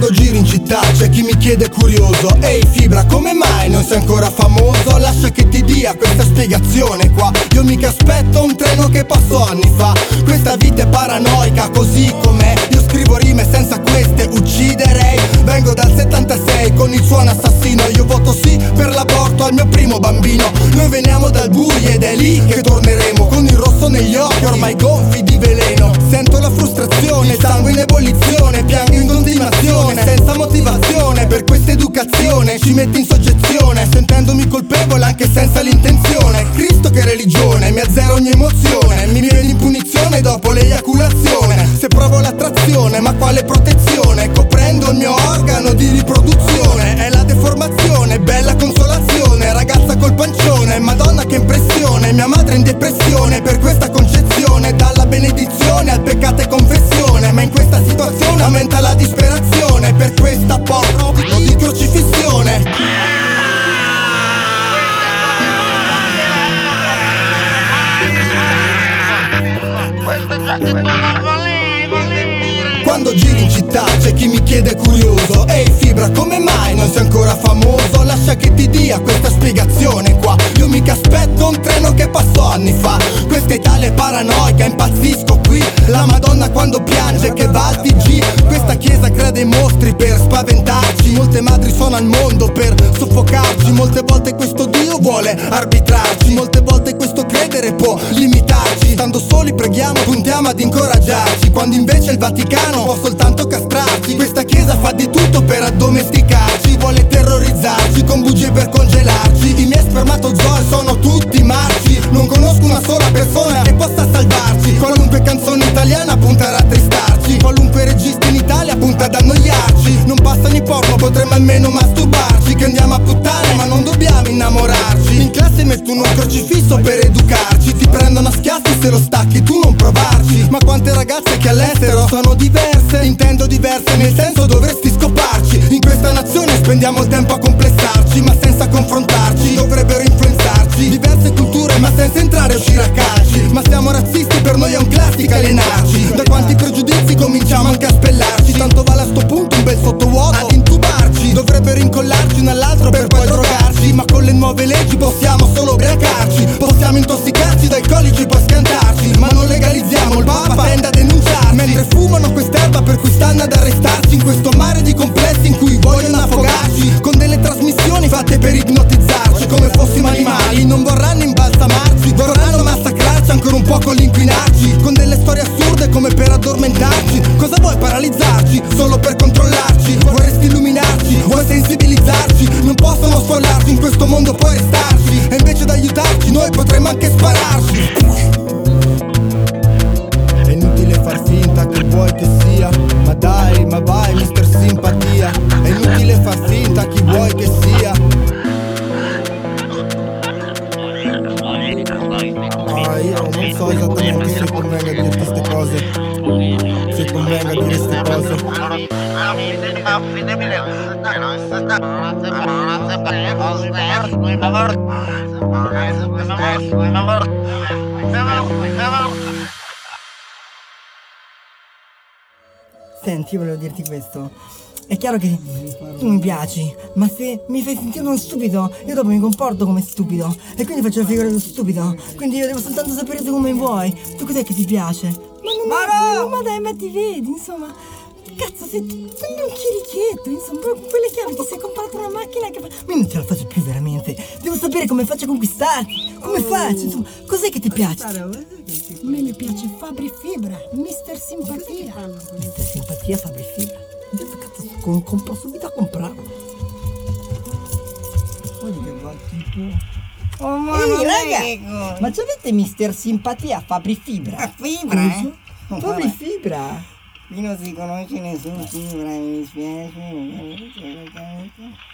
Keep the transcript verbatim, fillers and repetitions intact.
Quando giri in città c'è chi mi chiede curioso: ehi Fibra, come mai non sei ancora famoso? Lascia che ti dia questa spiegazione qua. Io mica aspetto un treno che passò anni fa. Questa vita è paranoica così com'è. Io scrivo rime, senza queste ucciderei. Vengo dal settantasei con il suono assassino. Io voto sì per l'aborto al mio primo bambino. Noi veniamo dal buio ed è lì che torneremo, con il rosso negli occhi ormai gonfi di veleno. Sento la frustrazione, il sangue in ebollizione. Piango in continuazione, senza motivazione. Per questa educazione ci metti in soggezione, sentendomi colpevole anche senza l'intenzione. Cristo che religione, mi azzera ogni emozione. Mi viene in punizione dopo l'eiaculazione. Se provo l'attrazione, ma quale protezione? Coprendo il mio organo di riproduzione. È la deformazione, bella consolazione. Ragazza col pancione, madonna che impressione. Mia madre in depressione per questa concezione. Dalla benedizione al peccato e confessione. Ma in questa situazione aumenta la disperazione. Per questa porta di crocifissione. Quando giri in città c'è chi mi chiede curioso: ehi Fibra, come mai non sei ancora famoso? Lascia che ti dia questa spiegazione qua. Io mica aspetto un treno che passò anni fa. Questa Italia è paranoica, impazzisco qui. La Madonna quando piange che va al T G. Questa chiesa crede ai mostri per spaventarci. Molte madri sono al mondo per soffocarci. Molte volte questo Dio vuole arbitrarci. Molte volte questo credere può limitarci. Stando soli preghiamo, puntiamo ad incoraggiarci, quando invece il Vaticano può soltanto castrarci. Questa chiesa fa di tutto per addomesticarci. Vuole terrorizzarci con bugie per congelarci. I miei spermatozoi sono tutti marci. Non conosco una sola persona che possa salvarci. Qualunque canzone italiana punta a rattristarci. Qualunque regista in Italia punta ad annoiarci. Non passano i porno, potremmo almeno masturbarci. Che andiamo a puttane ma non dobbiamo innamorarci. In classe mettono un crocifisso per educarci. Ti prendono a schiaffi se lo stacchi, tu non provarci. Ma quante ragazze che all'estero sono diverse. Intendo diverse nel senso dovresti scoparci. In questa nazione spendiamo il tempo a complessarci, ma senza confrontarci. Dovrebbero influenzarci diverse culture ma senza entrare e uscire a calci. Ma siamo razzisti, per noi è un classico alienarci. Da quanti pregiudizi cominciamo anche a spellarci. Tanto vale a sto punto un bel sottovuoto ad intubarci. Dovrebbero incollarci un all'altro per poi drogarci. Ma con le nuove leggi possiamo solo ubriacarci. Possiamo intossicarci da alcolici poi scantarci. Ma non legalizziamo, il Papa tende a denunciarci. Mentre fumano quest'erba per cui stanno ad arrestarci. In questo mare di complessi in cui vogliono affogarci. Con delle trasmissioni fatte per ipnotizzarci. Come fossimo animali, non vorranno imbalsamarci. Vorranno massacrarci, ancora un po' con l'inquinarci. Con delle storie assurde come per addormentarci. Cosa vuoi paralizzarci? Solo per controllarci. Vorresti illuminarci, vuoi sensibilizzarci. Non possono sfollarci, in questo mondo puoi restarci. E invece d'aiutarci noi potremmo anche spararci. È inutile far finta che vuoi che sia. Ma dai, ma vai mister Simpatia. È inutile far finta chi vuoi che sia. Ah, io non so esattamente se convenga dire queste cose. Se convenga dire queste cose. Senti, io volevo dirti questo. È chiaro che tu mi piaci, ma se mi fai sentire uno stupido, io dopo mi comporto come stupido e quindi faccio la figura dello stupido. Quindi io devo soltanto sapere tu come vuoi. Tu cos'è che ti piace? Ma non ma, no! ma dai, ma ti vedi, insomma. Cazzo, sei tu, sembri un chirichietto, insomma, proprio con quelle chiavi ti sei comprato una macchina che fa. Ma io non ce la faccio più veramente. Devo sapere come faccio a conquistarti. Come faccio, insomma, cos'è che ti piace? A me mi piace Fabri Fibra, mister Simpatia. mister Simpatia, Fabri Fibra. Adesso cazzo, con, compro subito a comprare. Guarda che va tipo. Oh, ma Ehi raga, ma c'avete mister Simpatia, Fabri Fibra? A Fibra, eh? Fabri Fibra? Qui non si conosce nessun Fibra, mi dispiace.